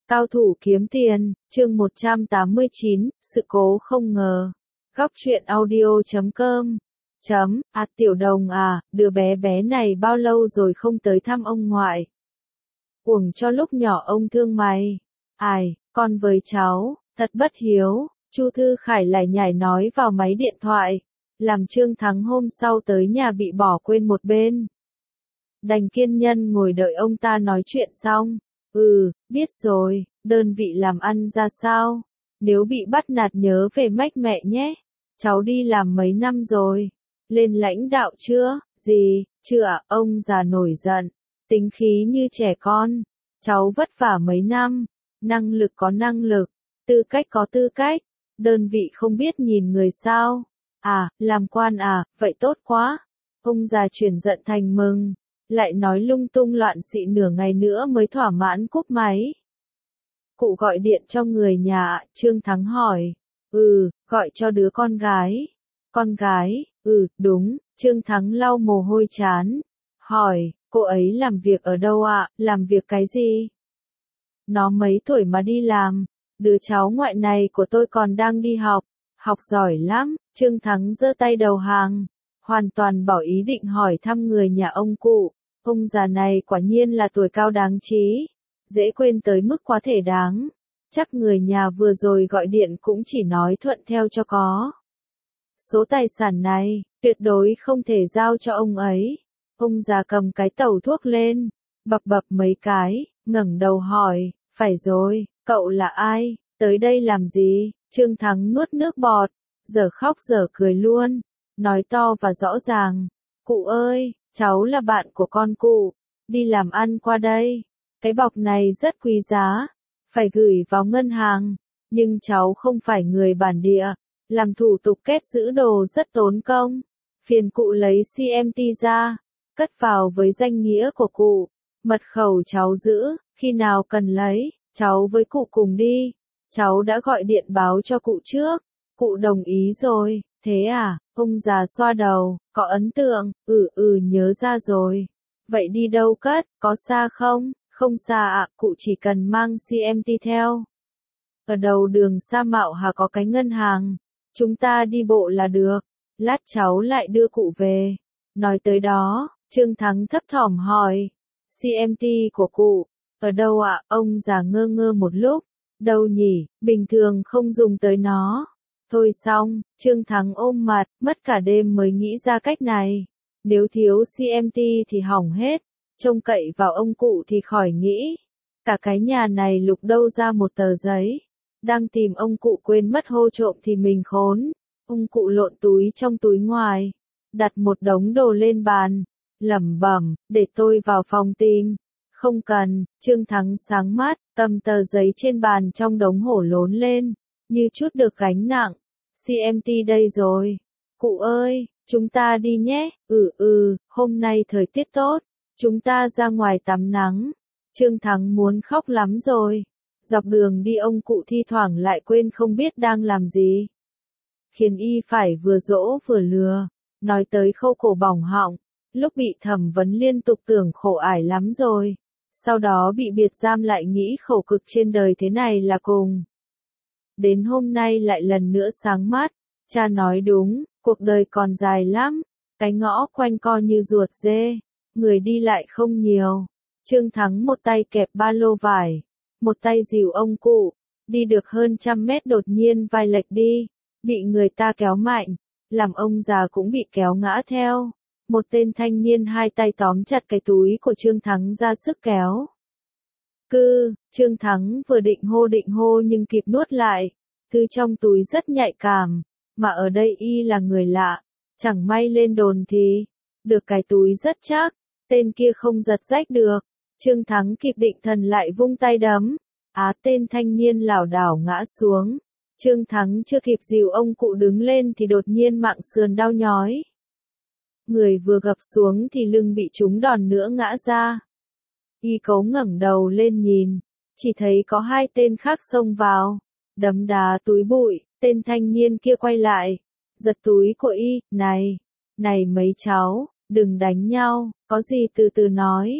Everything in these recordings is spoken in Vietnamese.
Cao thủ kiếm tiền, chương 189, sự cố không ngờ. Góc truyện audio.com Tiểu Đồng à, đứa bé bé này bao lâu rồi không tới thăm ông ngoại. Uổng cho lúc nhỏ ông thương mày. Ai, con với cháu, thật bất hiếu, Chu Thư Khải lại nhảy nói vào máy điện thoại. Làm Trương Thắng hôm sau tới nhà bị bỏ quên một bên. Đành kiên nhẫn ngồi đợi ông ta nói chuyện xong. Biết rồi, đơn vị làm ăn ra sao? Nếu bị bắt nạt nhớ về mách mẹ nhé. Cháu đi làm mấy năm rồi. Lên lãnh đạo chưa? Gì? Chưa ạ, ông già nổi giận. Tính khí như trẻ con. Cháu vất vả mấy năm. Năng lực có năng lực. Tư cách có tư cách. Đơn vị không biết nhìn người sao. À, làm quan à, vậy tốt quá. Ông già chuyển giận thành mừng. Lại nói lung tung loạn xị nửa ngày nữa mới thỏa mãn cúp máy. Cụ gọi điện cho người nhà, Trương Thắng hỏi. Gọi cho đứa con gái. Con gái, đúng, Trương Thắng lau mồ hôi chán. Hỏi, cô ấy làm việc ở đâu ạ, làm việc cái gì? Nó mấy tuổi mà đi làm? Đứa cháu ngoại này của tôi còn đang đi học. Học giỏi lắm, Trương Thắng giơ tay đầu hàng. Hoàn toàn bỏ ý định hỏi thăm người nhà ông cụ. Ông già này quả nhiên là tuổi cao đáng trí. Dễ quên tới mức quá thể đáng. Chắc người nhà vừa rồi gọi điện cũng chỉ nói thuận theo cho có. Số tài sản này, tuyệt đối không thể giao cho ông ấy. Ông già cầm cái tẩu thuốc lên, bập mấy cái, ngẩng đầu hỏi, phải rồi, cậu là ai, tới đây làm gì? Trương Thắng nuốt nước bọt, giờ khóc giờ cười luôn, nói to và rõ ràng, cụ ơi, cháu là bạn của con cụ, đi làm ăn qua đây. Cái bọc này rất quý giá, phải gửi vào ngân hàng, nhưng cháu không phải người bản địa, làm thủ tục kết giữ đồ rất tốn công. Phiền cụ lấy CMT ra, cất vào với danh nghĩa của cụ, mật khẩu cháu giữ, khi nào cần lấy, cháu với cụ cùng đi. Cháu đã gọi điện báo cho cụ trước, cụ đồng ý rồi, thế à, ông già xoa đầu, có ấn tượng, nhớ ra rồi. Vậy đi đâu cất, có xa không? Không xa ạ, cụ chỉ cần mang CMT theo. Ở đầu đường Sa Mạo Hà có cái ngân hàng, chúng ta đi bộ là được, lát cháu lại đưa cụ về. Nói tới đó, Trương Thắng thấp thỏm hỏi, CMT của cụ, ở đâu ạ? Ông già ngơ ngơ một lúc, đâu nhỉ, bình thường không dùng tới nó. Thôi xong, Trương Thắng ôm mặt, mất cả đêm mới nghĩ ra cách này. Nếu thiếu CMT thì hỏng hết. Trông cậy vào ông cụ thì khỏi nghĩ. Cả cái nhà này lục đâu ra một tờ giấy. Đang tìm ông cụ quên mất hô trộm thì mình khốn. Ông cụ lộn túi trong túi ngoài. Đặt một đống đồ lên bàn. Lẩm bẩm, để tôi vào phòng tìm. Không cần, Trương Thắng sáng mắt, cầm tờ giấy trên bàn trong đống hổ lốn lên. Như chút được gánh nặng. CMT đây rồi. Cụ ơi, chúng ta đi nhé. Hôm nay thời tiết tốt. Chúng ta ra ngoài tắm nắng. Trương Thắng muốn khóc lắm rồi. Dọc đường đi ông cụ thi thoảng lại quên không biết đang làm gì. Khiến y phải vừa dỗ vừa lừa. Nói tới khâu cổ bỏng họng. Lúc bị thẩm vấn liên tục tưởng khổ ải lắm rồi. Sau đó bị biệt giam lại nghĩ khổ cực trên đời thế này là cùng. Đến hôm nay lại lần nữa sáng mắt. Cha nói đúng, cuộc đời còn dài lắm. Cái ngõ quanh co như ruột dê. Người đi lại không nhiều. Trương Thắng một tay kẹp ba lô vải, một tay dìu ông cụ, đi được hơn 100 mét đột nhiên vai lệch đi, bị người ta kéo mạnh, làm ông già cũng bị kéo ngã theo. Một tên thanh niên hai tay tóm chặt cái túi của Trương Thắng ra sức kéo. Trương Thắng vừa định hô nhưng kịp nuốt lại, thứ trong túi rất nhạy cảm, mà ở đây y là người lạ, chẳng may lên đồn thì, được cái túi rất chắc. Tên kia không giật rách được. Trương Thắng kịp định thần lại vung tay đấm. Tên thanh niên lảo đảo ngã xuống. Trương Thắng chưa kịp dìu ông cụ đứng lên thì đột nhiên mạng sườn đau nhói. Người vừa gập xuống thì lưng bị trúng đòn nữa ngã ra. Y cấu ngẩng đầu lên nhìn. Chỉ thấy có hai tên khác xông vào. Đấm đá túi bụi. Tên thanh niên kia quay lại. Giật túi của y. Này mấy cháu. Đừng đánh nhau, có gì từ từ nói.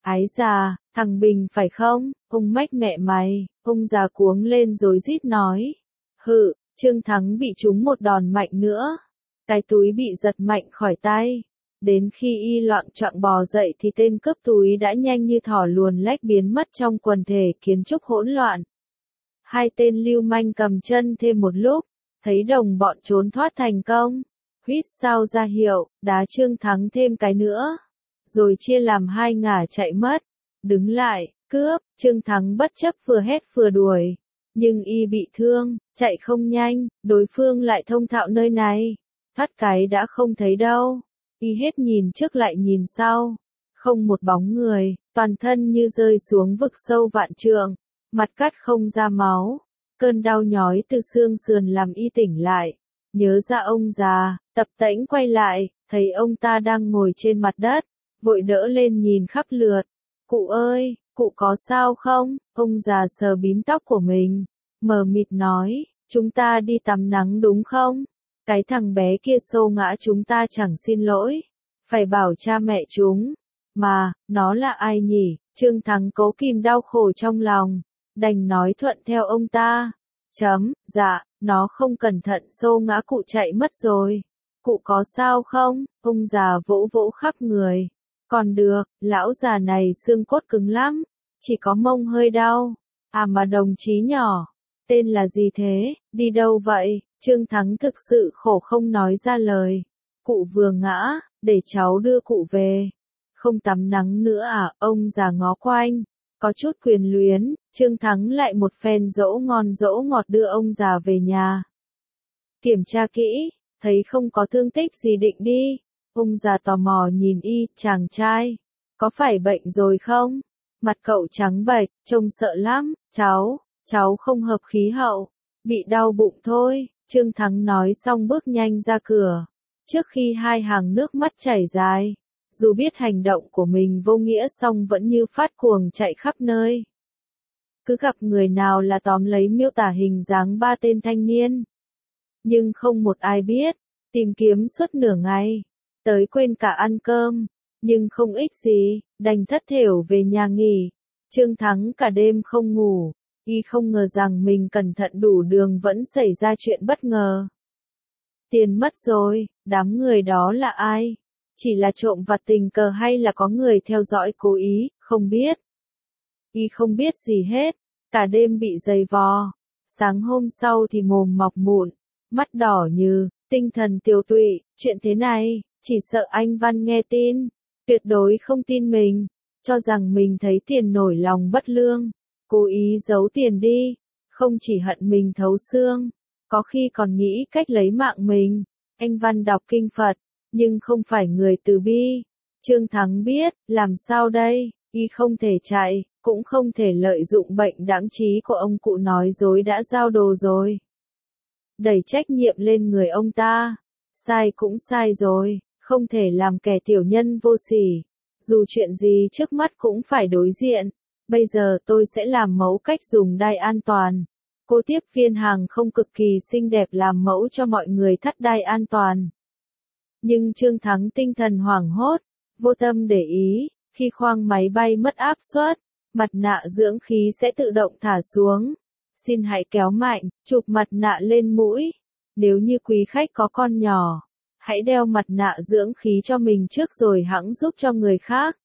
Ái già, thằng Bình phải không? Ông mách mẹ mày, ông già cuống lên rồi rít nói. Hự, Trương Thắng bị trúng một đòn mạnh nữa. Cái túi bị giật mạnh khỏi tay. Đến khi y loạng choạng bò dậy thì tên cướp túi đã nhanh như thỏ luồn lách biến mất trong quần thể kiến trúc hỗn loạn. Hai tên lưu manh cầm chân thêm một lúc, thấy đồng bọn trốn thoát thành công. Huýt sao ra hiệu, đá Trương Thắng thêm cái nữa. Rồi chia làm hai ngả chạy mất. Đứng lại, cướp, Trương Thắng bất chấp vừa hét vừa đuổi. Nhưng y bị thương, chạy không nhanh, đối phương lại thông thạo nơi này. Thoát cái đã không thấy đâu. Y hết nhìn trước lại nhìn sau. Không một bóng người, toàn thân như rơi xuống vực sâu vạn trượng. Mặt cắt không ra máu. Cơn đau nhói từ xương sườn làm y tỉnh lại. Nhớ ra ông già, tập tễnh quay lại, thấy ông ta đang ngồi trên mặt đất. Vội đỡ lên nhìn khắp lượt. Cụ ơi, cụ có sao không? Ông già sờ bím tóc của mình. Mờ mịt nói, chúng ta đi tắm nắng đúng không? Cái thằng bé kia xô ngã chúng ta chẳng xin lỗi. Phải bảo cha mẹ chúng. Mà, nó là ai nhỉ? Trương Thắng cố kìm đau khổ trong lòng. Đành nói thuận theo ông ta. Dạ, nó không cẩn thận xô ngã cụ chạy mất rồi. Cụ có sao không? Ông già vỗ vỗ khắp người. Còn được, lão già này xương cốt cứng lắm. Chỉ có mông hơi đau. À mà đồng chí nhỏ. Tên là gì thế? Đi đâu vậy? Trương Thắng thực sự khổ không nói ra lời. Cụ vừa ngã, để cháu đưa cụ về. Không tắm nắng nữa à? Ông già ngó quanh. Có chút quyền luyến, Trương Thắng lại một phen dỗ ngon dỗ ngọt đưa ông già về nhà. Kiểm tra kỹ, thấy không có thương tích gì định đi. Ông già tò mò nhìn y, chàng trai. Có phải bệnh rồi không? Mặt cậu trắng bệch, trông sợ lắm. Cháu không hợp khí hậu. Bị đau bụng thôi. Trương Thắng nói xong bước nhanh ra cửa. Trước khi hai hàng nước mắt chảy dài. Dù biết hành động của mình vô nghĩa song vẫn như phát cuồng chạy khắp nơi. Cứ gặp người nào là tóm lấy miêu tả hình dáng ba tên thanh niên. Nhưng không một ai biết. Tìm kiếm suốt nửa ngày. Tới quên cả ăn cơm. Nhưng không ích gì, đành thất thểu về nhà nghỉ. Trương Thắng cả đêm không ngủ. Y không ngờ rằng mình cẩn thận đủ đường vẫn xảy ra chuyện bất ngờ. Tiền mất rồi, đám người đó là ai? Chỉ là trộm vặt tình cờ hay là có người theo dõi cố ý, không biết. Y không biết gì hết, cả đêm bị giày vò. Sáng hôm sau thì mồm mọc mụn, mắt đỏ như, tinh thần tiều tụy. Chuyện thế này, chỉ sợ anh Văn nghe tin, tuyệt đối không tin mình, cho rằng mình thấy tiền nổi lòng bất lương, cố ý giấu tiền đi, không chỉ hận mình thấu xương, có khi còn nghĩ cách lấy mạng mình. Anh Văn đọc kinh Phật, nhưng không phải người từ bi. Trương Thắng biết, làm sao đây, y không thể chạy, cũng không thể lợi dụng bệnh đãng trí của ông cụ nói dối đã giao đồ rồi. Đẩy trách nhiệm lên người ông ta. Sai cũng sai rồi, không thể làm kẻ tiểu nhân vô sỉ. Dù chuyện gì trước mắt cũng phải đối diện. Bây giờ tôi sẽ làm mẫu cách dùng đai an toàn. Cô tiếp viên hàng không cực kỳ xinh đẹp làm mẫu cho mọi người thắt đai an toàn. Nhưng Trương Thắng tinh thần hoảng hốt, vô tâm để ý, khi khoang máy bay mất áp suất, mặt nạ dưỡng khí sẽ tự động thả xuống. Xin hãy kéo mạnh, chụp mặt nạ lên mũi. Nếu như quý khách có con nhỏ, hãy đeo mặt nạ dưỡng khí cho mình trước rồi hẵng giúp cho người khác.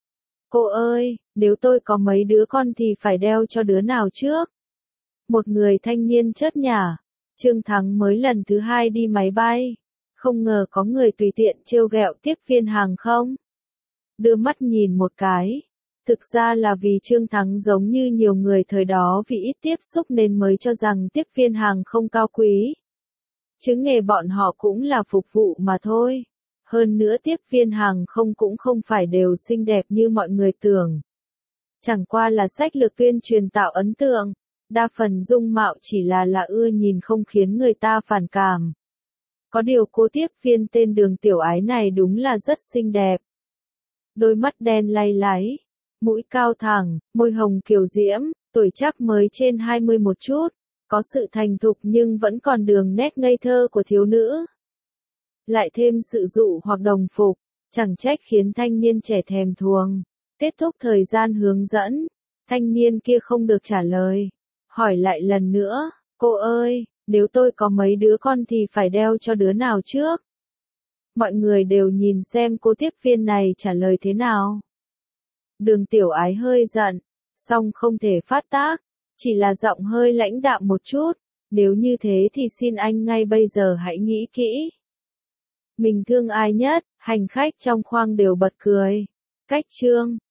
Cô ơi, nếu tôi có mấy đứa con thì phải đeo cho đứa nào trước? Một người thanh niên chớt nhả. Trương Thắng mới lần thứ hai đi máy bay. Không ngờ có người tùy tiện trêu ghẹo tiếp viên hàng không. Đưa mắt nhìn một cái. Thực ra là vì Trương Thắng giống như nhiều người thời đó vì ít tiếp xúc nên mới cho rằng tiếp viên hàng không cao quý. Chứ nghề bọn họ cũng là phục vụ mà thôi. Hơn nữa tiếp viên hàng không cũng không phải đều xinh đẹp như mọi người tưởng. Chẳng qua là sách lược tuyên truyền tạo ấn tượng. Đa phần dung mạo chỉ là ưa nhìn không khiến người ta phản cảm. Có điều cô tiếp viên tên Đường Tiểu Ái này đúng là rất xinh đẹp. Đôi mắt đen lay láy, mũi cao thẳng, môi hồng kiều diễm, tuổi chắc mới trên 20 một chút, có sự thành thục nhưng vẫn còn đường nét ngây thơ của thiếu nữ. Lại thêm sự dụ hoặc đồng phục, chẳng trách khiến thanh niên trẻ thèm thuồng. Kết thúc thời gian hướng dẫn, thanh niên kia không được trả lời. Hỏi lại lần nữa, cô ơi, nếu tôi có mấy đứa con thì phải đeo cho đứa nào trước? Mọi người đều nhìn xem cô tiếp viên này trả lời thế nào. Đường Tiểu Ái hơi giận, song không thể phát tác, chỉ là giọng hơi lãnh đạm một chút. Nếu như thế thì xin anh ngay bây giờ hãy nghĩ kỹ. Mình thương ai nhất? Hành khách trong khoang đều bật cười. Cách chương